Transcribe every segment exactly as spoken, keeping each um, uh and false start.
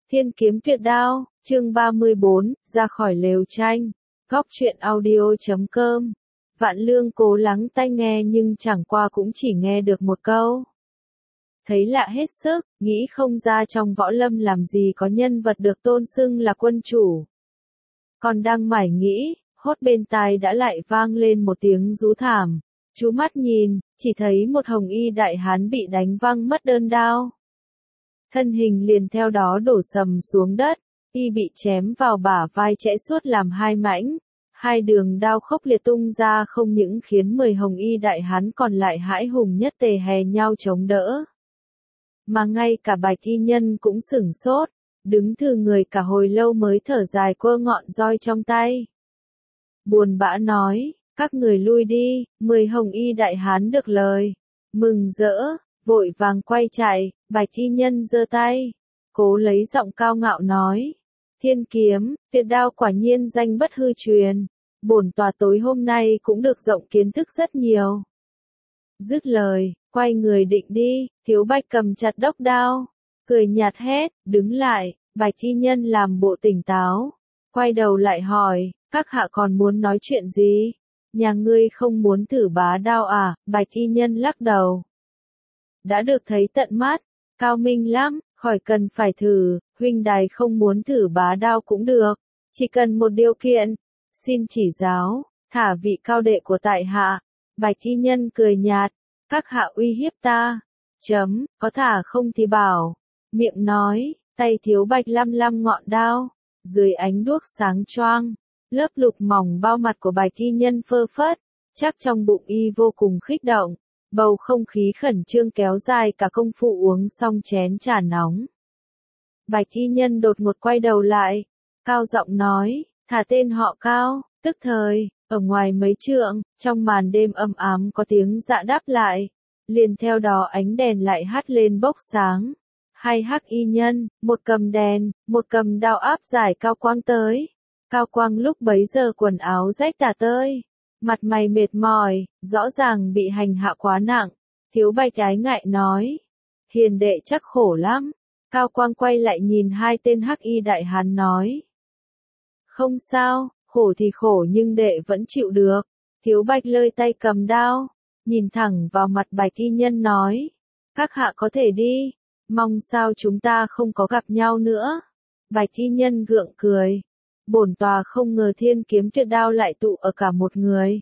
Thiên kiếm tuyệt đao, chương ba mươi bốn, ra khỏi lều tranh. Góc truyện audio chấm com. Vạn Lương cố lắng tai nghe nhưng chẳng qua cũng chỉ nghe được một câu. Thấy lạ hết sức, nghĩ không ra trong võ lâm làm gì có nhân vật được tôn xưng là quân chủ. Còn đang mải nghĩ, hốt bên tai đã lại vang lên một tiếng rú thảm. Chú mắt nhìn, chỉ thấy một hồng y đại hán bị đánh văng mất đơn đao. Thân hình liền theo đó đổ sầm xuống đất, y bị chém vào bả vai chẽ suốt làm hai mảnh. Hai đường đao khốc liệt tung ra không những khiến mười hồng y đại hán còn lại hãi hùng nhất tề hè nhau chống đỡ. Mà ngay cả Bạch y nhân cũng sửng sốt, đứng thừ người cả hồi lâu mới thở dài quơ ngọn roi trong tay. Buồn bã nói, các người lui đi, mười hồng y đại hán được lời. Mừng rỡ, vội vàng quay chạy, Bạch y nhân giơ tay, cố lấy giọng cao ngạo nói. Thiên kiếm, tuyệt đao quả nhiên danh bất hư truyền. Bổn tòa tối hôm nay cũng được rộng kiến thức rất nhiều. Dứt lời, quay người định đi, Thiếu Bạch cầm chặt đốc đao, cười nhạt hét, đứng lại. Bạch y nhân làm bộ tỉnh táo, quay đầu lại hỏi, các hạ còn muốn nói chuyện gì? Nhà ngươi không muốn thử bá đao à? Bạch y nhân lắc đầu. Đã được thấy tận mắt, cao minh lắm, khỏi cần phải thử, huynh đài không muốn thử bá đao cũng được, chỉ cần một điều kiện, xin chỉ giáo, thả vị cao đệ của tại hạ. Bạch y nhân cười nhạt, các hạ uy hiếp ta, chấm, có thả không thì bảo, miệng nói, tay Thiếu Bạch lăm lăm ngọn đao, dưới ánh đuốc sáng choang, lớp lục mỏng bao mặt của Bạch y nhân phơ phất, chắc trong bụng y vô cùng khích động. Bầu không khí khẩn trương kéo dài cả công phu uống xong chén trà nóng. Bạch y nhân đột ngột quay đầu lại, cao giọng nói, thả tên họ Cao. Tức thời, ở ngoài mấy trượng, trong màn đêm âm ám có tiếng dạ đáp lại, liền theo đó ánh đèn lại hắt lên bốc sáng. Hai hắc y nhân, một cầm đèn, một cầm đao áp giải Cao Quang tới. Cao Quang lúc bấy giờ quần áo rách tả tơi, mặt mày mệt mỏi, rõ ràng bị hành hạ quá nặng. Thiếu Bạch ái ngại nói, hiền đệ chắc khổ lắm. Cao Quang quay lại nhìn hai tên hắc y đại hán nói, không sao, khổ thì khổ nhưng đệ vẫn chịu được. Thiếu Bạch lơi tay cầm đao, nhìn thẳng vào mặt Bạch y nhân nói, các hạ có thể đi, mong sao chúng ta không có gặp nhau nữa. Bạch y nhân gượng cười, bổn tòa không ngờ thiên kiếm tuyệt đao lại tụ ở cả một người.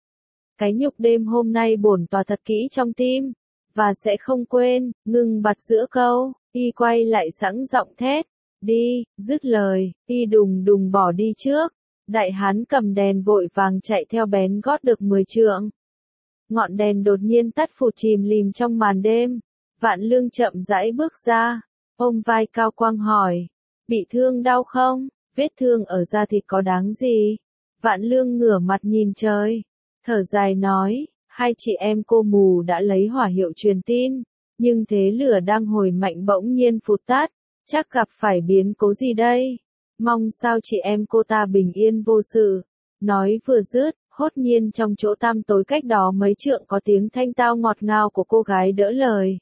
Cái nhục đêm hôm nay bổn tòa thật kỹ trong tim, và sẽ không quên. Ngừng bặt giữa câu, y quay lại sẵn giọng thét, đi. Dứt lời, y đùng đùng bỏ đi trước. Đại hán cầm đèn vội vàng chạy theo bén gót được mười trượng. Ngọn đèn đột nhiên tắt phụt chìm lìm trong màn đêm. Vạn Lương chậm rãi bước ra, ôm vai Cao Quang hỏi, bị thương đau không? Vết thương ở da thịt có đáng gì? Vạn Lương ngửa mặt nhìn trời, thở dài nói, hai chị em cô mù đã lấy hỏa hiệu truyền tin, nhưng thế lửa đang hồi mạnh bỗng nhiên phụt tắt, chắc gặp phải biến cố gì đây? Mong sao chị em cô ta bình yên vô sự. Nói vừa dứt, hốt nhiên trong chỗ tăm tối cách đó mấy trượng có tiếng thanh tao ngọt ngào của cô gái đỡ lời.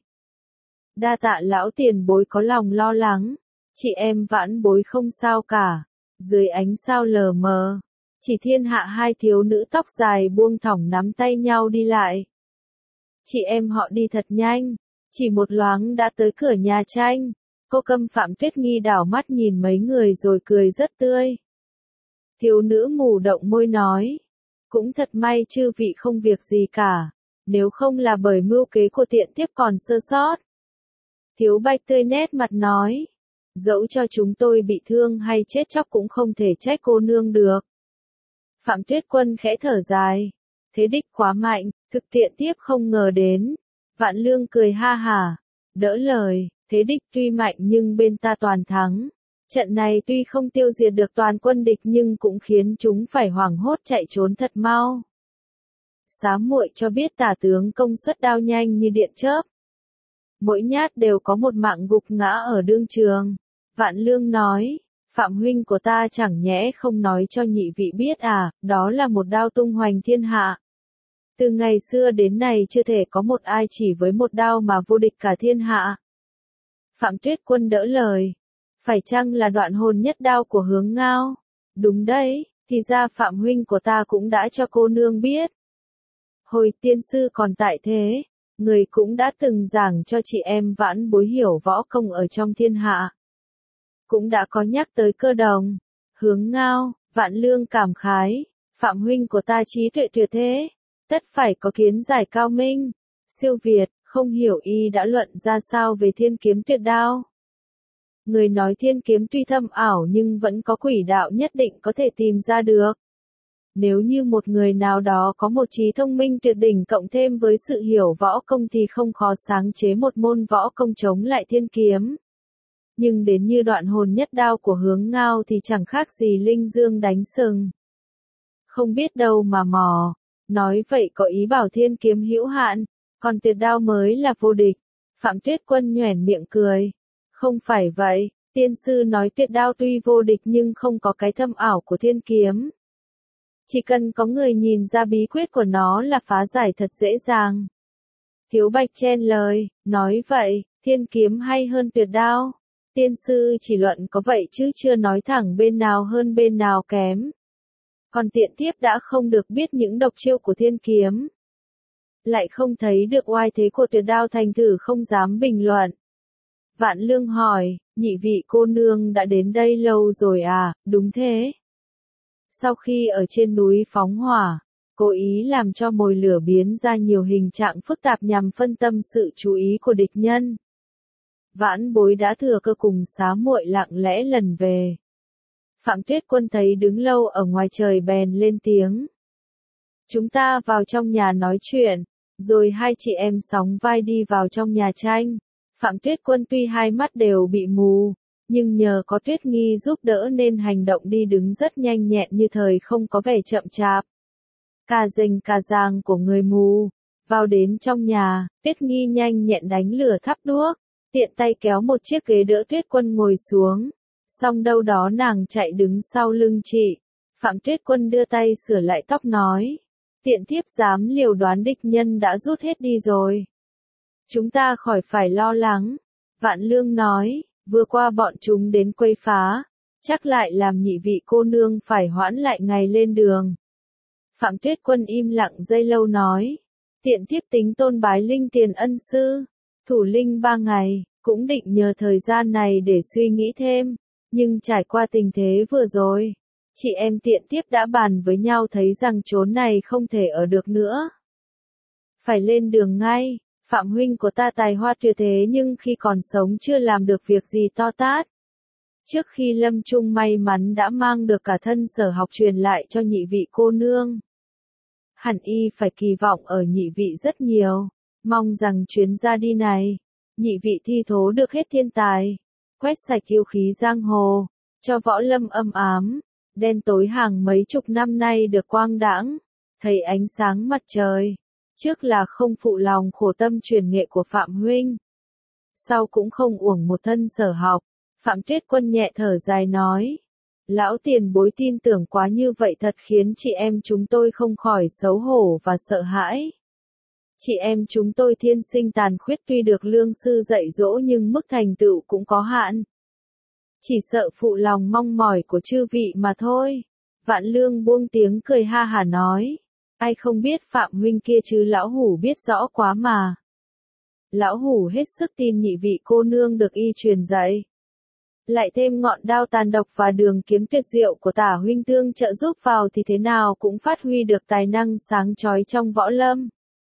Đa tạ lão tiền bối có lòng lo lắng, chị em Vãn bối không sao cả. Dưới ánh sao lờ mờ, chỉ thiên hạ hai thiếu nữ tóc dài buông thõng nắm tay nhau đi lại. Chị em họ đi thật nhanh, chỉ một loáng đã tới cửa nhà tranh. Cô Câm Phạm Tuyết nghi đảo mắt nhìn mấy người rồi cười rất tươi. Thiếu nữ mù động môi nói, cũng thật may chư vị không việc gì cả, nếu không là bởi mưu kế của tiện tiếp còn sơ sót. Thiếu Bạch tươi nét mặt nói, dẫu cho chúng tôi bị thương hay chết chóc cũng không thể trách cô nương được. Phạm Tuyết Quân khẽ thở dài, thế đích quá mạnh, thực tiện tiếp không ngờ đến. Vạn Lương cười ha hả, đỡ lời, thế đích tuy mạnh nhưng bên ta toàn thắng. Trận này tuy không tiêu diệt được toàn quân địch nhưng cũng khiến chúng phải hoảng hốt chạy trốn thật mau. Xá muội cho biết tả tướng công suất đao nhanh như điện chớp. Mỗi nhát đều có một mạng gục ngã ở đương trường. Vạn Lương nói, Phạm huynh của ta chẳng nhẽ không nói cho nhị vị biết à, đó là một đao tung hoành thiên hạ. Từ ngày xưa đến nay chưa thể có một ai chỉ với một đao mà vô địch cả thiên hạ. Phạm Tuyết Quân đỡ lời, Phải chăng là đoạn hồn nhất đao của Hướng Ngao? Đúng đấy, thì ra Phạm huynh của ta cũng đã cho cô nương biết. Hồi tiên sư còn tại thế, người cũng đã từng giảng cho chị em Vãn Bối hiểu võ công ở trong thiên hạ. Cũng đã có nhắc tới Cơ Đồng, Hướng Ngao, Vạn Lương cảm khái, Phạm huynh của ta trí tuệ tuyệt thế, tất phải có kiến giải cao minh, siêu việt, không hiểu y đã luận ra sao về thiên kiếm tuyệt đao. Người nói thiên kiếm tuy thâm ảo nhưng vẫn có quỷ đạo nhất định có thể tìm ra được. Nếu như một người nào đó có một trí thông minh tuyệt đỉnh cộng thêm với sự hiểu võ công thì không khó sáng chế một môn võ công chống lại thiên kiếm. Nhưng đến như đoạn hồn nhất đao của Hướng Ngao thì chẳng khác gì linh dương đánh sừng. Không biết đâu mà mò, nói vậy có ý bảo thiên kiếm hữu hạn, còn tuyệt đao mới là vô địch. Phạm Tuyết Quân nhoẻn miệng cười. Không phải vậy, tiên sư nói tuyệt đao tuy vô địch nhưng không có cái thâm ảo của thiên kiếm. Chỉ cần có người nhìn ra bí quyết của nó là phá giải thật dễ dàng. Thiếu Bạch chen lời, nói vậy, thiên kiếm hay hơn tuyệt đao. Tiên sư chỉ luận có vậy chứ chưa nói thẳng bên nào hơn bên nào kém. Còn tiện tiếp đã không được biết những độc chiêu của thiên kiếm. Lại không thấy được oai thế của tuyệt đao thành thử không dám bình luận. Vạn Lương hỏi, nhị vị cô nương đã đến đây lâu rồi à, đúng thế. Sau khi ở trên núi phóng hỏa, cố ý làm cho mồi lửa biến ra nhiều hình trạng phức tạp nhằm phân tâm sự chú ý của địch nhân. Vãn Bối đã thừa cơ cùng xá muội lặng lẽ lần về. Phạm Tuyết Quân thấy đứng lâu ở ngoài trời bèn lên tiếng. Chúng ta vào trong nhà nói chuyện, rồi hai chị em sóng vai đi vào trong nhà tranh. Phạm Tuyết Quân tuy hai mắt đều bị mù, nhưng nhờ có Tuyết Nghi giúp đỡ nên hành động đi đứng rất nhanh nhẹn như thời không có vẻ chậm chạp. Cà rình cà giang của người mù, vào đến trong nhà, Tuyết Nghi nhanh nhẹn đánh lửa thắp đuốc, tiện tay kéo một chiếc ghế đỡ Tuyết Quân ngồi xuống, xong đâu đó nàng chạy đứng sau lưng chị. Phạm Tuyết Quân đưa tay sửa lại tóc nói, tiện thiếp dám liều đoán địch nhân đã rút hết đi rồi. Chúng ta khỏi phải lo lắng. Vạn Lương nói, vừa qua bọn chúng đến quấy phá, chắc lại làm nhị vị cô nương phải hoãn lại ngày lên đường. Phạm Tuyết Quân im lặng giây lâu nói, tiện thiếp tính tôn bái linh tiền ân sư, thủ linh ba ngày, cũng định nhờ thời gian này để suy nghĩ thêm, nhưng trải qua tình thế vừa rồi, chị em tiện thiếp đã bàn với nhau thấy rằng chốn này không thể ở được nữa. Phải lên đường ngay. Phạm huynh của ta tài hoa tuyệt thế nhưng khi còn sống chưa làm được việc gì to tát. Trước khi lâm chung may mắn đã mang được cả thân sở học truyền lại cho nhị vị cô nương. Hẳn y phải kỳ vọng ở nhị vị rất nhiều, mong rằng chuyến ra đi này, nhị vị thi thố được hết thiên tài, quét sạch yêu khí giang hồ, cho võ lâm âm ám, đen tối hàng mấy chục năm nay được quang đãng, thấy ánh sáng mặt trời. Trước là không phụ lòng khổ tâm truyền nghệ của Phạm huynh. Sau cũng không uổng một thân sở học. Phạm Tuyết Quân nhẹ thở dài nói. Lão tiền bối tin tưởng quá như vậy thật khiến chị em chúng tôi không khỏi xấu hổ và sợ hãi. Chị em chúng tôi thiên sinh tàn khuyết tuy được lương sư dạy dỗ nhưng mức thành tựu cũng có hạn. Chỉ sợ phụ lòng mong mỏi của chư vị mà thôi. Vạn Lương buông tiếng cười ha hả nói. Ai không biết Phạm huynh kia chứ lão hủ biết rõ quá mà. Lão hủ hết sức tin nhị vị cô nương được y truyền dạy. Lại thêm ngọn đao tàn độc và đường kiếm tuyệt diệu của tả huynh tương trợ giúp vào thì thế nào cũng phát huy được tài năng sáng chói trong võ lâm.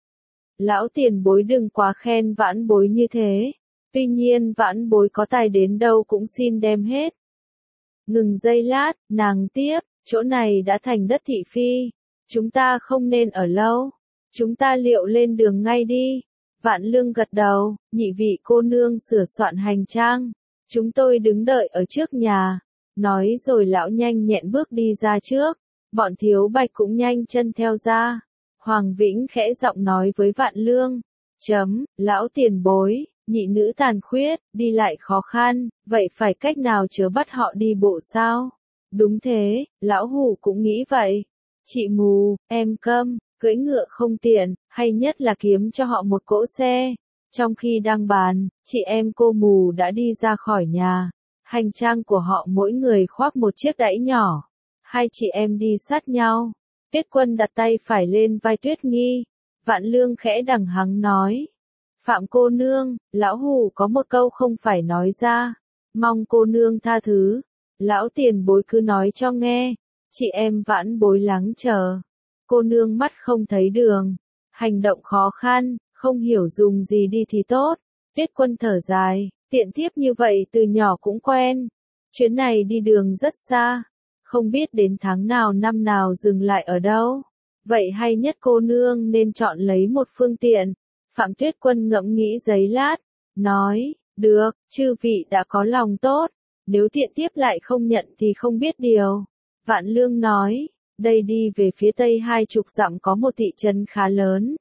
Lão tiền bối đừng quá khen Vãn Bối như thế. Tuy nhiên Vãn Bối có tài đến đâu cũng xin đem hết. Ngừng giây lát, nàng tiếp, chỗ này đã thành đất thị phi. Chúng ta không nên ở lâu. Chúng ta liệu lên đường ngay đi. Vạn Lương gật đầu, nhị vị cô nương sửa soạn hành trang. Chúng tôi đứng đợi ở trước nhà. Nói rồi lão nhanh nhẹn bước đi ra trước. Bọn Thiếu Bạch cũng nhanh chân theo ra. Hoàng Vĩnh khẽ giọng nói với Vạn Lương. Chấm, lão tiền bối, nhị nữ tàn khuyết, đi lại khó khăn, vậy phải cách nào chớ bắt họ đi bộ sao? Đúng thế, lão hủ cũng nghĩ vậy. Chị mù, em câm, cưỡi ngựa không tiện, hay nhất là kiếm cho họ một cỗ xe. Trong khi đang bàn, chị em cô mù đã đi ra khỏi nhà. Hành trang của họ mỗi người khoác một chiếc đẫy nhỏ. Hai chị em đi sát nhau. Tuyết Quân đặt tay phải lên vai Tuyết Nghi. Vạn Lương khẽ đằng hắng nói. Phạm cô nương, lão hủ có một câu không phải nói ra. Mong cô nương tha thứ. Lão tiền bối cứ nói cho nghe. Chị em vãn bối lắng chờ. Cô nương mắt không thấy đường. Hành động khó khăn, không hiểu dùng gì đi thì tốt. Tuyết Quân thở dài, tiện thiếp như vậy từ nhỏ cũng quen. Chuyến này đi đường rất xa. Không biết đến tháng nào năm nào dừng lại ở đâu. Vậy hay nhất cô nương nên chọn lấy một phương tiện. Phạm Tuyết Quân ngẫm nghĩ giây lát. Nói, được, chư vị đã có lòng tốt. Nếu tiện thiếp lại không nhận thì không biết điều. Vạn Lương nói, đây đi về phía tây hai chục dặm có một thị trấn khá lớn.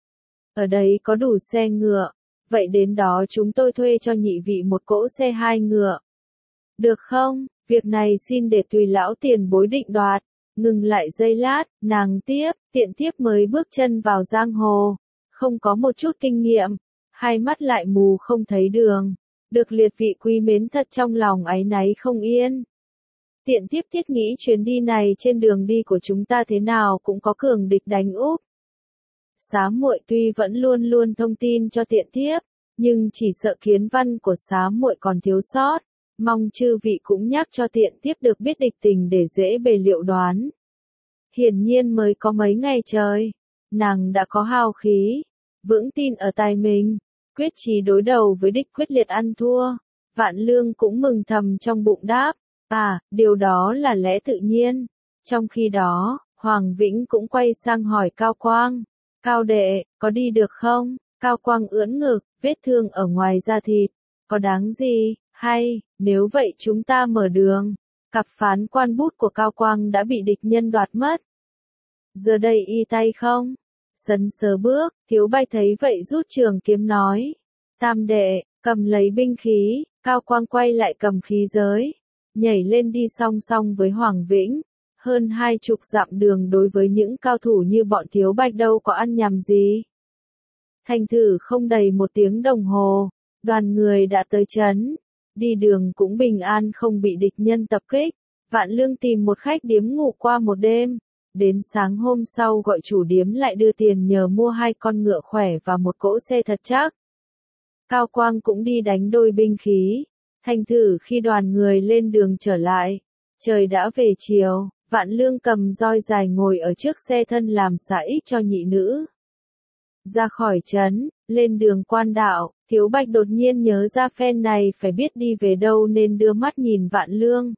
Ở đây có đủ xe ngựa. Vậy đến đó chúng tôi thuê cho nhị vị một cỗ xe hai ngựa. Được không? Việc này xin để tùy lão tiền bối định đoạt. Ngừng lại giây lát, nàng tiếp, tiện tiếp mới bước chân vào giang hồ. Không có một chút kinh nghiệm. Hai mắt lại mù không thấy đường. Được liệt vị quý mến thật trong lòng áy náy không yên. Tiện tiếp thiết nghĩ chuyến đi này trên đường đi của chúng ta thế nào cũng có cường địch đánh úp. Xá muội tuy vẫn luôn luôn thông tin cho tiện tiếp, nhưng chỉ sợ kiến văn của xá muội còn thiếu sót. Mong chư vị cũng nhắc cho tiện tiếp được biết địch tình để dễ bề liệu đoán. Hiển nhiên mới có mấy ngày trời, nàng đã có hào khí, vững tin ở tài mình, quyết chí đối đầu với địch quyết liệt ăn thua. Vạn Lương cũng mừng thầm trong bụng đáp, à, điều đó là lẽ tự nhiên. Trong khi đó, Hoàng Vĩnh cũng quay sang hỏi Cao Quang, Cao đệ, có đi được không? Cao Quang ưỡn ngực, vết thương ở ngoài da thịt, có đáng gì, hay, nếu vậy chúng ta mở đường. Cặp phán quan bút của Cao Quang đã bị địch nhân đoạt mất. Giờ đây y tay không? Sấn sờ bước, Thiếu Bạch thấy vậy rút trường kiếm nói. Tam đệ, cầm lấy binh khí, Cao Quang quay lại cầm khí giới. Nhảy lên đi song song với Hoàng Vĩnh. Hơn hai chục dặm đường đối với những cao thủ như bọn Thiếu Bạch đâu có ăn nhầm gì. Thành thử không đầy một tiếng đồng hồ, đoàn người đã tới trấn. Đi đường cũng bình an không bị địch nhân tập kích. Vạn Lương tìm một khách điếm ngủ qua một đêm. Đến sáng hôm sau gọi chủ điếm lại đưa tiền nhờ mua hai con ngựa khỏe và một cỗ xe thật chắc. Cao Quang cũng đi đánh đôi binh khí. Thành thử khi đoàn người lên đường trở lại, trời đã về chiều. Vạn Lương cầm roi dài ngồi ở trước xe thân làm xả ích cho nhị nữ. Ra khỏi trấn, lên đường quan đạo, Thiếu Bạch đột nhiên nhớ ra phen này phải biết đi về đâu nên đưa mắt nhìn Vạn Lương.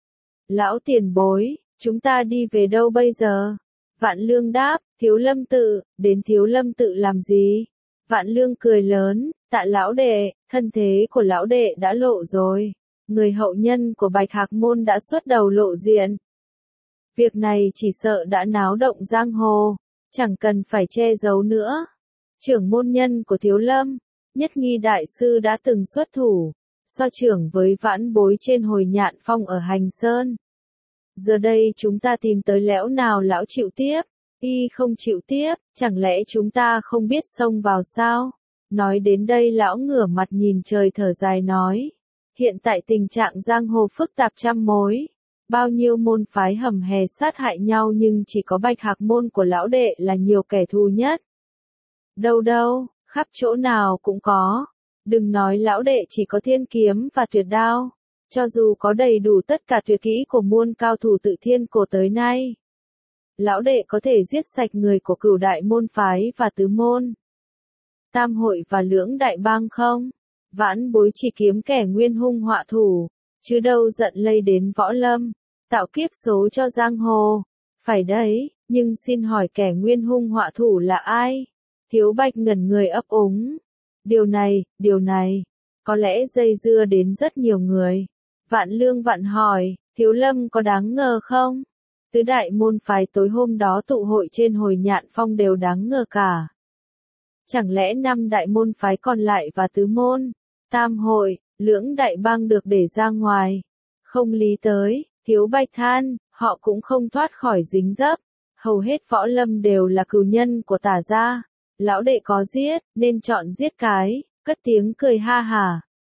Lão tiền bối, chúng ta đi về đâu bây giờ? Vạn Lương đáp, Thiếu Lâm tự, đến Thiếu Lâm tự làm gì? Vạn Lương cười lớn, tạ lão đệ, thân thế của lão đệ đã lộ rồi. Người hậu nhân của Bạch Hạc Môn đã xuất đầu lộ diện. Việc này chỉ sợ đã náo động giang hồ, chẳng cần phải che giấu nữa. Trưởng môn nhân của Thiếu Lâm, Nhất Nghi đại sư đã từng xuất thủ, so trưởng với vãn bối trên hồi nhạn phong ở Hành Sơn. Giờ đây chúng ta tìm tới lẽo nào lão chịu tiếp, y không chịu tiếp, chẳng lẽ chúng ta không biết xông vào sao? Nói đến đây lão ngửa mặt nhìn trời thở dài nói, hiện tại tình trạng giang hồ phức tạp trăm mối. Bao nhiêu môn phái hầm hè sát hại nhau nhưng chỉ có Bạch Hạc Môn của lão đệ là nhiều kẻ thù nhất. Đâu đâu, khắp chỗ nào cũng có. Đừng nói lão đệ chỉ có thiên kiếm và tuyệt đao. Cho dù có đầy đủ tất cả tuyệt kỹ của muôn cao thủ tự thiên cổ tới nay. Lão đệ có thể giết sạch người của cửu đại môn phái và tứ môn. Tam hội và lưỡng đại bang không? Vãn bối chỉ kiếm kẻ nguyên hung họa thủ, chứ đâu giận lây đến võ lâm, tạo kiếp số cho giang hồ. Phải đấy, nhưng xin hỏi kẻ nguyên hung họa thủ là ai? Thiếu Bạch ngẩn người ấp úng. Điều này, điều này, có lẽ dây dưa đến rất nhiều người. Vạn Lương vặn hỏi, Thiếu Lâm có đáng ngờ không? Tứ đại môn phái tối hôm đó tụ hội trên hồi nhạn phong đều đáng ngờ cả. Chẳng lẽ năm đại môn phái còn lại và tứ môn, tam hội, lưỡng đại bang được để ra ngoài? Không lý tới, Thiếu Bạch than, họ cũng không thoát khỏi dính dấp. Hầu hết võ lâm đều là cừu nhân của Tả gia. Lão đệ có giết, nên chọn giết cái, cất tiếng cười ha hả.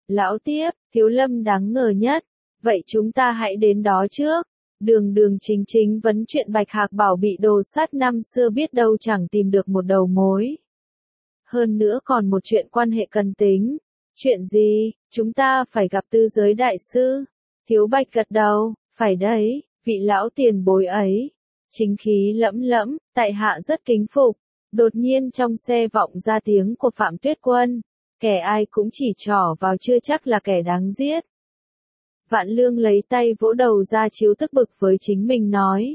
Lão tiếp, Thiếu Lâm đáng ngờ nhất. Vậy chúng ta hãy đến đó trước. Đường đường chính chính vấn chuyện Bạch Hạc Bảo bị đồ sát năm xưa biết đâu chẳng tìm được một đầu mối. Hơn nữa còn một chuyện quan hệ cần tính. Chuyện gì? Chúng ta phải gặp tư giới đại sư. Thiếu Bạch gật đầu, phải đấy, vị lão tiền bối ấy. Chính khí lẫm lẫm, tại hạ rất kính phục. Đột nhiên trong xe vọng ra tiếng của Phạm Tuyết Quân. Kẻ ai cũng chỉ trỏ vào chưa chắc là kẻ đáng giết. Vạn Lương lấy tay vỗ đầu ra chiếu tức bực với chính mình nói.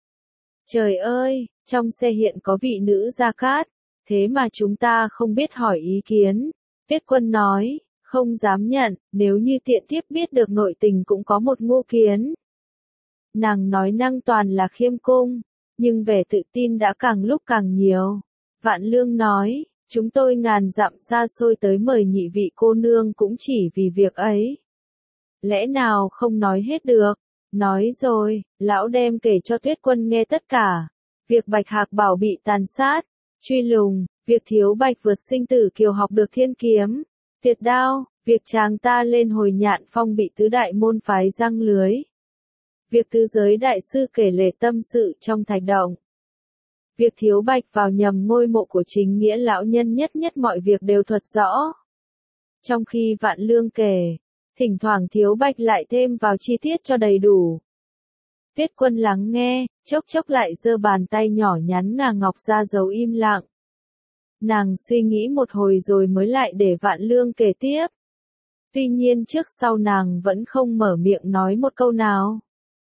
Trời ơi, trong xe hiện có vị nữ Gia Cát, thế mà chúng ta không biết hỏi ý kiến. Tuyết Quân nói, không dám nhận, nếu như tiện tiếp biết được nội tình cũng có một ngô kiến. Nàng nói năng toàn là khiêm cung, nhưng vẻ tự tin đã càng lúc càng nhiều. Vạn Lương nói, chúng tôi ngàn dặm xa xôi tới mời nhị vị cô nương cũng chỉ vì việc ấy. Lẽ nào không nói hết được? Nói rồi, lão đem kể cho Tuyết Quân nghe tất cả. Việc Bạch Hạc Bảo bị tàn sát, truy lùng, việc Thiếu Bạch vượt sinh tử kiều học được thiên kiếm, tuyệt đao, việc chàng ta lên Hồi Nhạn Phong bị tứ đại môn phái răng lưới. Việc tứ giới đại sư kể lể tâm sự trong thạch động. Việc Thiếu Bạch vào nhầm ngôi mộ của chính nghĩa lão nhân nhất nhất mọi việc đều thuật rõ. Trong khi Vạn Lương kể, thỉnh thoảng Thiếu Bạch lại thêm vào chi tiết cho đầy đủ. Tuyết Quân lắng nghe, chốc chốc lại giơ bàn tay nhỏ nhắn ngà ngọc ra dấu im lặng. Nàng suy nghĩ một hồi rồi mới lại để Vạn Lương kể tiếp. Tuy nhiên trước sau nàng vẫn không mở miệng nói một câu nào.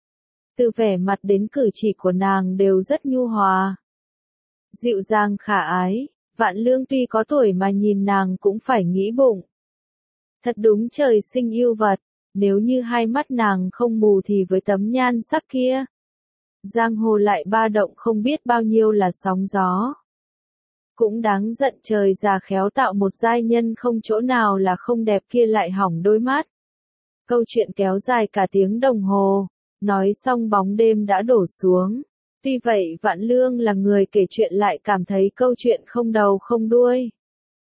Từ vẻ mặt đến cử chỉ của nàng đều rất nhu hòa, dịu dàng khả ái. Vạn Lương tuy có tuổi mà nhìn nàng cũng phải nghĩ bụng. Thật đúng trời sinh yêu vật, nếu như hai mắt nàng không mù thì với tấm nhan sắc kia. Giang hồ lại ba động không biết bao nhiêu là sóng gió. Cũng đáng giận trời già khéo tạo một giai nhân không chỗ nào là không đẹp kia lại hỏng đôi mắt. Câu chuyện kéo dài cả tiếng đồng hồ, nói xong bóng đêm đã đổ xuống. Tuy vậy Vạn Lương là người kể chuyện lại cảm thấy câu chuyện không đầu không đuôi.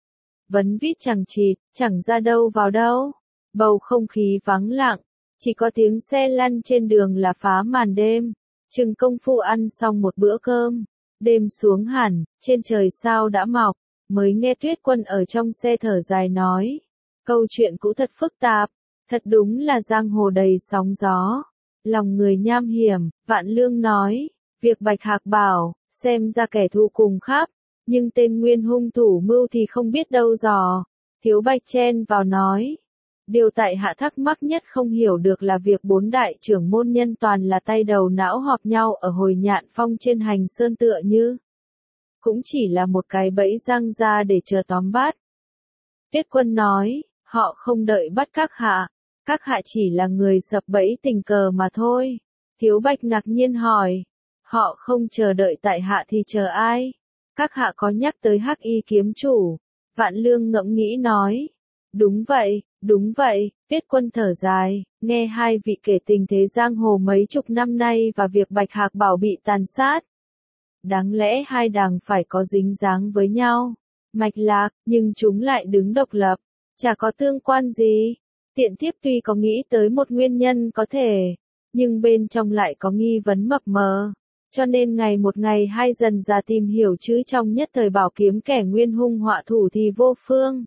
Vấn vít chẳng chịt, chẳng ra đâu vào đâu. Bầu không khí vắng lặng, chỉ có tiếng xe lăn trên đường là phá màn đêm. Chừng công phu ăn xong một bữa cơm, đêm xuống hẳn, trên trời sao đã mọc, mới nghe Tuyết Quân ở trong xe thở dài nói. Câu chuyện cũ thật phức tạp, thật đúng là giang hồ đầy sóng gió. Lòng người nham hiểm, Vạn Lương nói, việc Bạch Hạc Bảo, xem ra kẻ thù cùng khắp, nhưng tên nguyên hung thủ mưu thì không biết đâu dò. Thiếu Bạch chen vào nói. Điều tại hạ thắc mắc nhất không hiểu được là việc bốn đại trưởng môn nhân toàn là tay đầu não họp nhau ở Hồi Nhạn Phong trên hành sơn tựa như. Cũng chỉ là một cái bẫy răng ra để chờ tóm bắt. Tuyết Quân nói, họ không đợi bắt các hạ. Các hạ chỉ là người sập bẫy tình cờ mà thôi. Thiếu Bạch ngạc nhiên hỏi. Họ không chờ đợi tại hạ thì chờ ai? Các hạ có nhắc tới Hắc Y kiếm chủ. Vạn Lương ngẫm nghĩ nói. Đúng vậy, đúng vậy, Tuyết Quân thở dài, nghe hai vị kể tình thế giang hồ mấy chục năm nay và việc Bạch Hạc Bảo bị tàn sát. Đáng lẽ hai đảng phải có dính dáng với nhau, mạch lạc, nhưng chúng lại đứng độc lập, chả có tương quan gì. Tiện thiếp tuy có nghĩ tới một nguyên nhân có thể, nhưng bên trong lại có nghi vấn mập mờ. Cho nên ngày một ngày hai dần ra tìm hiểu chứ trong nhất thời bảo kiếm kẻ nguyên hung họa thủ thì vô phương.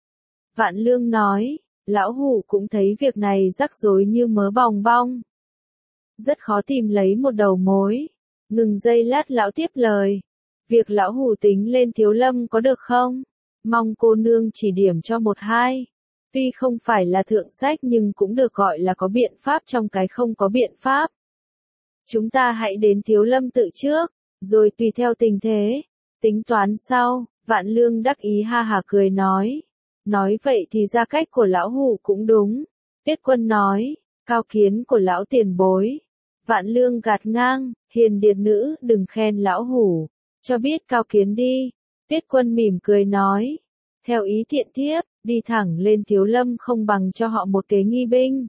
Vạn Lương nói, lão hủ cũng thấy việc này rắc rối như mớ bòng bong. Rất khó tìm lấy một đầu mối. Ngừng giây lát lão tiếp lời. Việc lão hủ tính lên Thiếu Lâm có được không? Mong cô nương chỉ điểm cho một hai. Tuy không phải là thượng sách nhưng cũng được gọi là có biện pháp trong cái không có biện pháp. Chúng ta hãy đến Thiếu Lâm tự trước, rồi tùy theo tình thế, tính toán sau. Vạn Lương đắc ý ha hả cười nói. Nói vậy thì ra cách của lão hủ cũng đúng. Tuyết Quân nói, cao kiến của lão tiền bối. Vạn Lương gạt ngang, hiền điệt nữ đừng khen lão hủ, cho biết cao kiến đi. Tuyết Quân mỉm cười nói, theo ý thiện thiếp, đi thẳng lên Thiếu Lâm không bằng cho họ một kế nghi binh.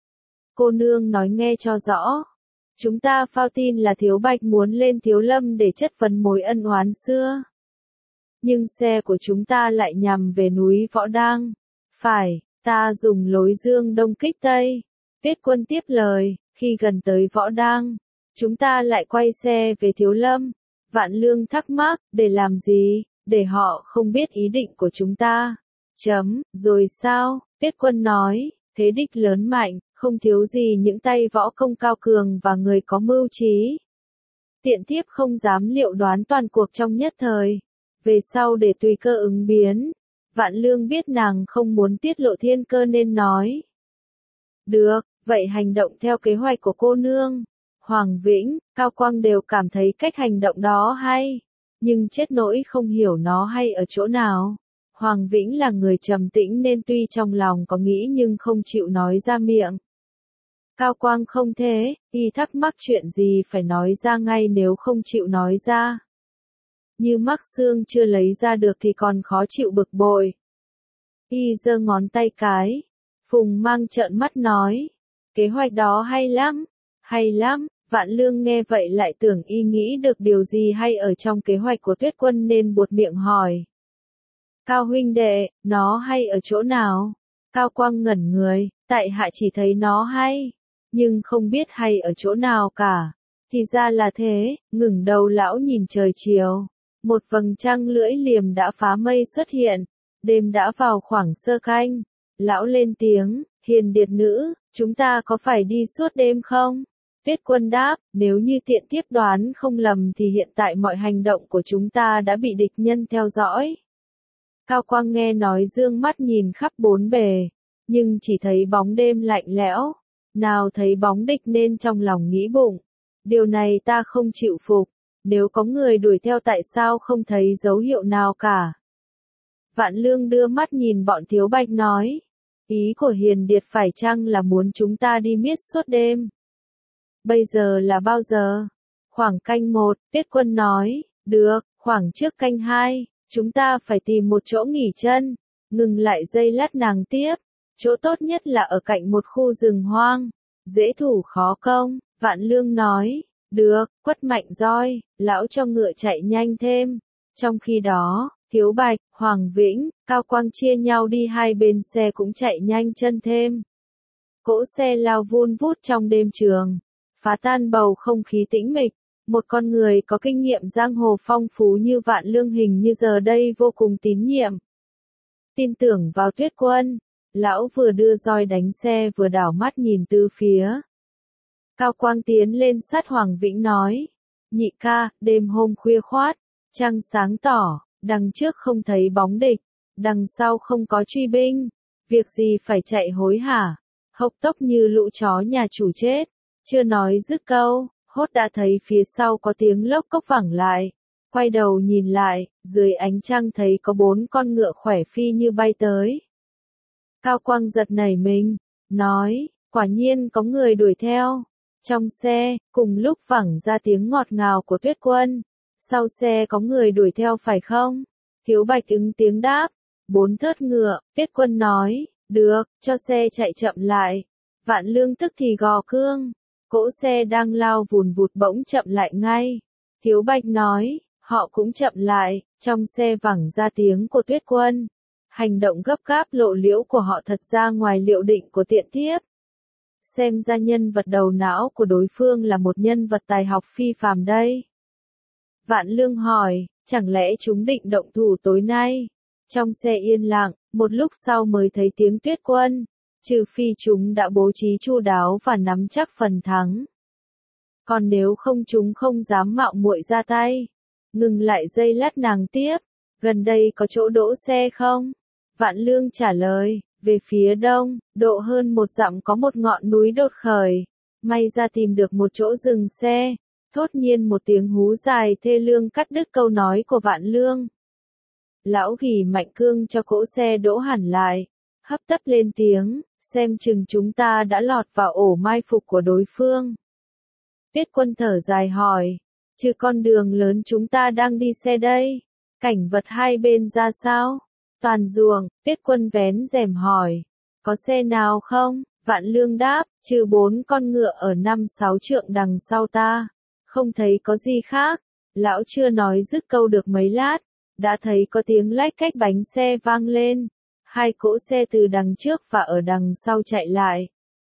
Cô nương nói nghe cho rõ. Chúng ta phao tin là Thiếu Bạch muốn lên Thiếu Lâm để chất vấn mối ân oán xưa. Nhưng xe của chúng ta lại nhằm về núi Võ Đang. Phải, Ta dùng lối dương đông kích tây. Tuyết Quân tiếp lời, khi gần tới Võ Đăng, chúng ta lại quay xe về Thiếu Lâm. Vạn Lương thắc mắc, để làm gì, để họ không biết ý định của chúng ta. Chấm, rồi sao? Tuyết Quân nói, thế địch lớn mạnh, không thiếu gì những tay võ công cao cường và người có mưu trí. Tiện thiếp không dám liệu đoán toàn cuộc trong nhất thời. Về sau để tùy cơ ứng biến. Vạn Lương biết nàng không muốn tiết lộ thiên cơ nên nói. Được, vậy hành động theo kế hoạch của cô nương. Hoàng Vĩnh, Cao Quang đều cảm thấy cách hành động đó hay. Nhưng chết nỗi không hiểu nó hay ở chỗ nào. Hoàng Vĩnh là người trầm tĩnh nên tuy trong lòng có nghĩ nhưng không chịu nói ra miệng. Cao Quang không thế, y thắc mắc chuyện gì phải nói ra ngay nếu không chịu nói ra. Như mắc xương chưa lấy ra được thì còn khó chịu bực bội. Y giơ ngón tay cái. Phùng Mang trợn mắt nói. Kế hoạch đó hay lắm, hay lắm. Vạn Lương nghe vậy lại tưởng y nghĩ được điều gì hay ở trong kế hoạch của Tuyết Quân nên buột miệng hỏi. Cao huynh đệ, nó hay ở chỗ nào? Cao Quang ngẩn người, tại hạ chỉ thấy nó hay, nhưng không biết hay ở chỗ nào cả. Thì ra là thế, ngừng đầu lão nhìn trời chiều. Một vầng trăng lưỡi liềm đã phá mây xuất hiện, đêm đã vào khoảng sơ canh. Lão lên tiếng, Hiền Điệt nữ, chúng ta có phải đi suốt đêm không? Tuyết Quân đáp, nếu như tiện tiếp đoán không lầm thì hiện tại mọi hành động của chúng ta đã bị địch nhân theo dõi. Cao Quang nghe nói dương mắt nhìn khắp bốn bề, nhưng chỉ thấy bóng đêm lạnh lẽo, nào thấy bóng địch nên trong lòng nghĩ bụng. Điều này ta không chịu phục, nếu có người đuổi theo tại sao không thấy dấu hiệu nào cả. Vạn Lương đưa mắt nhìn bọn Thiếu Bạch nói, ý của Hiền Điệt phải chăng là muốn chúng ta đi miết suốt đêm? Bây giờ là bao giờ? Khoảng canh một, Tuyết Quân nói, được, khoảng trước canh hai, chúng ta phải tìm một chỗ nghỉ chân. Ngừng lại giây lát nàng tiếp, chỗ tốt nhất là ở cạnh một khu rừng hoang, dễ thủ khó công. Vạn Lương nói, được, quất mạnh roi, lão cho ngựa chạy nhanh thêm. Trong khi đó, Thiếu Bạch, Hoàng Vĩnh, Cao Quang chia nhau đi hai bên xe cũng chạy nhanh chân thêm. Cỗ xe lao vun vút trong đêm trường, phá tan bầu không khí tĩnh mịch. Một con người có kinh nghiệm giang hồ phong phú như Vạn Lương hình như giờ đây vô cùng tín nhiệm. Tin tưởng vào Tuyết Quân, lão vừa đưa roi đánh xe vừa đảo mắt nhìn từ phía. Cao Quang tiến lên sát Hoàng Vĩnh nói, nhị ca, đêm hôm khuya khoát, trăng sáng tỏ, đằng trước không thấy bóng địch, đằng sau không có truy binh, việc gì phải chạy hối hả, hộc tốc như lũ chó nhà chủ chết. Chưa nói dứt câu, hốt đã thấy phía sau có tiếng lốc cốc vẳng lại, quay đầu nhìn lại, dưới ánh trăng thấy có bốn con ngựa khỏe phi như bay tới. Cao Quang giật nảy mình, nói, quả nhiên có người đuổi theo. Trong xe, cùng lúc vẳng ra tiếng ngọt ngào của Tuyết Quân, sau xe có người đuổi theo phải không? Thiếu Bạch ứng tiếng đáp, bốn thớt ngựa. Tuyết Quân nói, được, cho xe chạy chậm lại. Vạn Lương tức thì gò cương. Cỗ xe đang lao vùn vụt bỗng chậm lại ngay. Thiếu Bạch nói, họ cũng chậm lại, trong xe vẳng ra tiếng của Tuyết Quân. Hành động gấp gáp lộ liễu của họ thật ra ngoài liệu định của tiện thiếp. Xem ra nhân vật đầu não của đối phương là một nhân vật tài học phi phàm đây. Vạn Lương hỏi, chẳng lẽ chúng định động thủ tối nay? Trong xe yên lặng, một lúc sau mới thấy tiếng Tuyết Quân. Trừ phi chúng đã bố trí chu đáo và nắm chắc phần thắng. Còn nếu không chúng không dám mạo muội ra tay. Ngừng lại giây lát nàng tiếp, gần đây có chỗ đỗ xe không? Vạn Lương trả lời, về phía đông, độ hơn một dặm có một ngọn núi đột khởi. May ra tìm được một chỗ dừng xe. Thốt nhiên một tiếng hú dài thê lương cắt đứt câu nói của Vạn Lương. Lão ghì mạnh cương cho cỗ xe đỗ hẳn lại, hấp tấp lên tiếng, xem chừng chúng ta đã lọt vào ổ mai phục của đối phương. Tuyết Quân thở dài hỏi, chứ con đường lớn chúng ta đang đi xe đây, cảnh vật hai bên ra sao? Toàn ruộng. Tuyết Quân vén rèm hỏi, có xe nào không? Vạn Lương đáp, trừ bốn con ngựa ở năm sáu trượng đằng sau ta, không thấy có gì khác. Lão chưa nói dứt câu được mấy lát, đã thấy có tiếng lách cách bánh xe vang lên. Hai cỗ xe từ đằng trước và ở đằng sau chạy lại.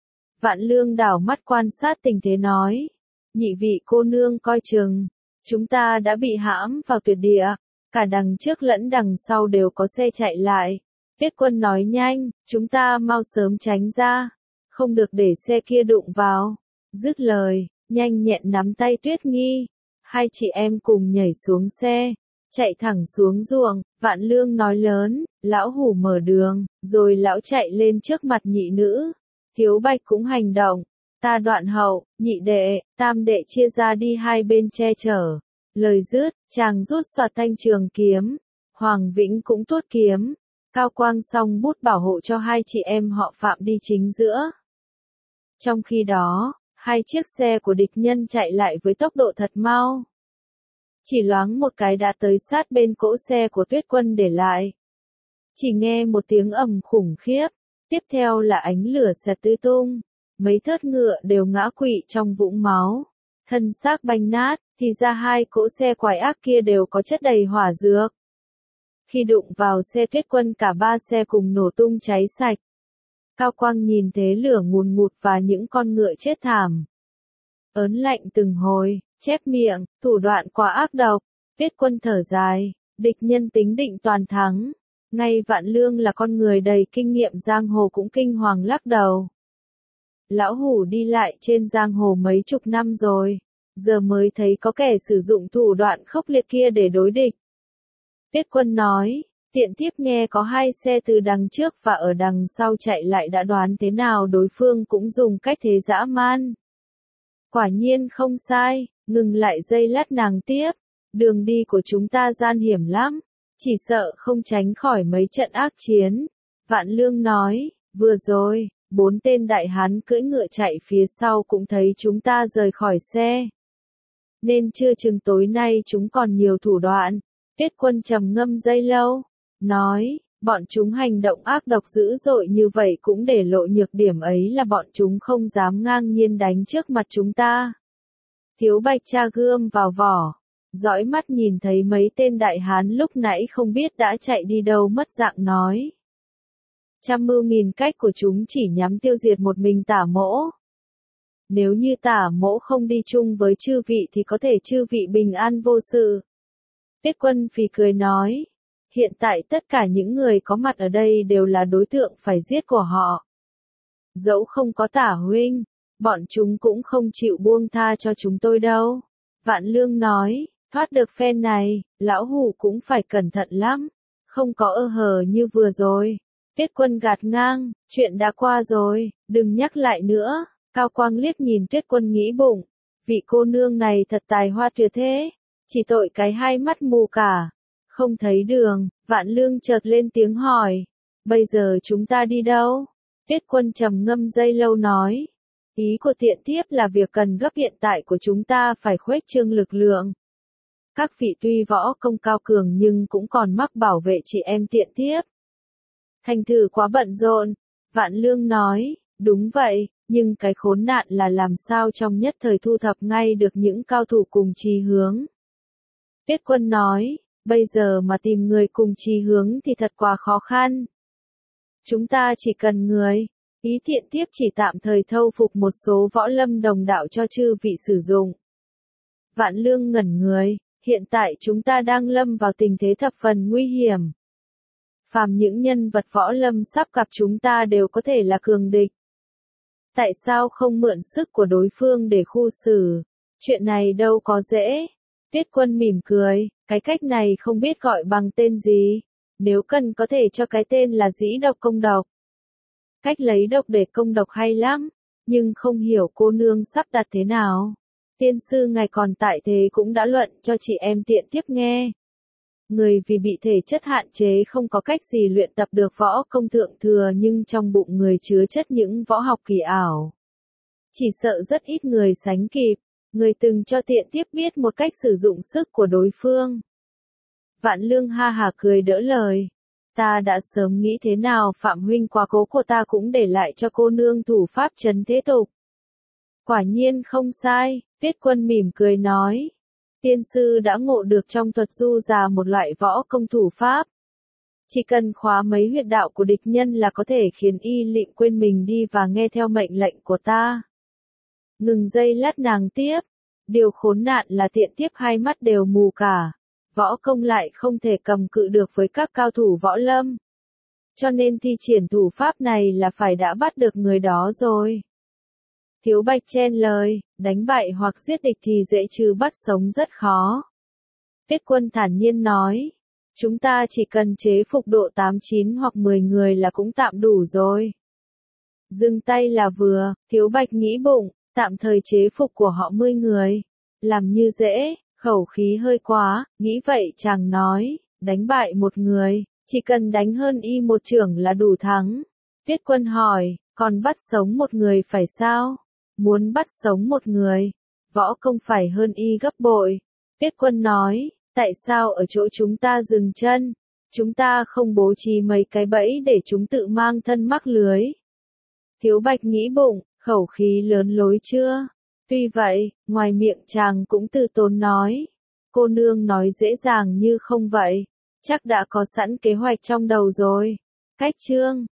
Vạn Lương đảo mắt quan sát tình thế nói. Nhị vị cô nương coi chừng. Chúng ta đã bị hãm vào tuyệt địa. Cả đằng trước lẫn đằng sau đều có xe chạy lại. Tuyết Quân nói nhanh, chúng ta mau sớm tránh ra. Không được để xe kia đụng vào. Dứt lời, nhanh nhẹn nắm tay Tuyết Nghi. Hai chị em cùng nhảy xuống xe. Chạy thẳng xuống ruộng, Vạn Lương nói lớn, lão hủ mở đường, rồi lão chạy lên trước mặt nhị nữ. Thiếu Bạch cũng hành động. Ta đoạn hậu, nhị đệ, tam đệ chia ra đi hai bên che chở. Lời dứt, chàng rút xoạt thanh trường kiếm. Hoàng Vĩnh cũng tuốt kiếm. Cao Quang song bút bảo hộ cho hai chị em họ Phạm đi chính giữa. Trong khi đó, hai chiếc xe của địch nhân chạy lại với tốc độ thật mau. Chỉ loáng một cái đã tới sát bên cỗ xe của Tuyết Quân để lại. Chỉ nghe một tiếng ầm khủng khiếp, tiếp theo là ánh lửa xẹt tứ tung. Mấy thớt ngựa đều ngã quỵ trong vũng máu. Thân xác banh nát, thì ra hai cỗ xe quái ác kia đều có chất đầy hỏa dược. Khi đụng vào xe Tuyết Quân cả ba xe cùng nổ tung cháy sạch. Cao Quang nhìn thấy lửa ngùn ngụt và những con ngựa chết thảm. Ớn lạnh từng hồi, chép miệng, thủ đoạn quá ác độc. Tuyết Quân thở dài, địch nhân tính định toàn thắng. Ngay Vạn Lương là con người đầy kinh nghiệm giang hồ cũng kinh hoàng lắc đầu. Lão hủ đi lại trên giang hồ mấy chục năm rồi, giờ mới thấy có kẻ sử dụng thủ đoạn khốc liệt kia để đối địch. Tuyết Quân nói, tiện tiếp nghe có hai xe từ đằng trước và ở đằng sau chạy lại đã đoán thế nào đối phương cũng dùng cách thế dã man. Quả nhiên không sai, ngừng lại giây lát nàng tiếp, đường đi của chúng ta gian hiểm lắm, chỉ sợ không tránh khỏi mấy trận ác chiến. Vạn Lương nói, vừa rồi, bốn tên đại hán cưỡi ngựa chạy phía sau cũng thấy chúng ta rời khỏi xe. Nên chưa chừng tối nay chúng còn nhiều thủ đoạn. Tuyết Quân trầm ngâm giây lâu, nói, bọn chúng hành động ác độc dữ dội như vậy cũng để lộ nhược điểm ấy là bọn chúng không dám ngang nhiên đánh trước mặt chúng ta. Thiếu Bạch tra gươm vào vỏ, dõi mắt nhìn thấy mấy tên đại hán lúc nãy không biết đã chạy đi đâu mất dạng nói. Trăm mưu nghìn cách của chúng chỉ nhắm tiêu diệt một mình Tả Mỗ. Nếu như Tả Mỗ không đi chung với chư vị thì có thể chư vị bình an vô sự. Tuyết Quân phì cười nói, hiện tại tất cả những người có mặt ở đây đều là đối tượng phải giết của họ. Dẫu không có Tả huynh, bọn chúng cũng không chịu buông tha cho chúng tôi đâu. Vạn Lương nói, thoát được phen này, lão hủ cũng phải cẩn thận lắm, không có ơ hờ như vừa rồi. Tuyết Quân gạt ngang, chuyện đã qua rồi, đừng nhắc lại nữa. Cao Quang liếc nhìn Tuyết Quân nghĩ bụng, vị cô nương này thật tài hoa tuyệt thế, chỉ tội cái hai mắt mù cả, không thấy đường. Vạn Lương chợt lên tiếng hỏi, bây giờ chúng ta đi đâu? Tuyết Quân trầm ngâm giây lâu nói, ý của tiện tiếp là việc cần gấp hiện tại của chúng ta phải khuếch trương lực lượng. Các vị tuy võ công cao cường nhưng cũng còn mắc bảo vệ chị em tiện tiếp. Thành thử quá bận rộn. Vạn Lương nói, đúng vậy, nhưng cái khốn nạn là làm sao trong nhất thời thu thập ngay được những cao thủ cùng chí hướng. Tuyết Quân nói, bây giờ mà tìm người cùng chí hướng thì thật quá khó khăn. Chúng ta chỉ cần người, ý tiện tiếp chỉ tạm thời thâu phục một số võ lâm đồng đạo cho chư vị sử dụng. Vạn Lương ngẩn người, hiện tại chúng ta đang lâm vào tình thế thập phần nguy hiểm. Phàm những nhân vật võ lâm sắp gặp chúng ta đều có thể là cường địch. Tại sao không mượn sức của đối phương để khu xử? Chuyện này đâu có dễ. Tuyết Quân mỉm cười, cái cách này không biết gọi bằng tên gì. Nếu cần có thể cho cái tên là dĩ độc công độc. Cách lấy độc để công độc hay lắm, nhưng không hiểu cô nương sắp đặt thế nào. Tiên sư ngài còn tại thế cũng đã luận cho chị em tiện tiếp nghe. Người vì bị thể chất hạn chế không có cách gì luyện tập được võ công thượng thừa nhưng trong bụng người chứa chất những võ học kỳ ảo. Chỉ sợ rất ít người sánh kịp, người từng cho tiện tiếp biết một cách sử dụng sức của đối phương. Vạn Lương ha hả cười đỡ lời. Ta đã sớm nghĩ thế nào Phạm huynh quá cố của ta cũng để lại cho cô nương thủ pháp trấn thế tục. Quả nhiên không sai, Tuyết Quân mỉm cười nói. Tiên sư đã ngộ được trong thuật du già một loại võ công thủ pháp. Chỉ cần khóa mấy huyệt đạo của địch nhân là có thể khiến y lịm quên mình đi và nghe theo mệnh lệnh của ta. Ngừng giây lát nàng tiếp. Điều khốn nạn là tiện tiếp hai mắt đều mù cả. Võ công lại không thể cầm cự được với các cao thủ võ lâm. Cho nên thi triển thủ pháp này là phải đã bắt được người đó rồi. Thiếu Bạch chen lời, đánh bại hoặc giết địch thì dễ chứ bắt sống rất khó. Tiết Quân thản nhiên nói, chúng ta chỉ cần chế phục độ tám chín hoặc mười người là cũng tạm đủ rồi. Dừng tay là vừa, Thiếu Bạch nghĩ bụng, tạm thời chế phục của họ mười người. Làm như dễ, khẩu khí hơi quá, nghĩ vậy chàng nói, đánh bại một người, chỉ cần đánh hơn y một chưởng là đủ thắng. Tiết Quân hỏi, còn bắt sống một người phải sao? Muốn bắt sống một người, võ công phải hơn y gấp bội. Tiết Quân nói, tại sao ở chỗ chúng ta dừng chân? Chúng ta không bố trí mấy cái bẫy để chúng tự mang thân mắc lưới. Thiếu Bạch nghĩ bụng, khẩu khí lớn lối chưa? Tuy vậy, ngoài miệng chàng cũng từ tốn nói. Cô nương nói dễ dàng như không vậy. Chắc đã có sẵn kế hoạch trong đầu rồi. Cách chương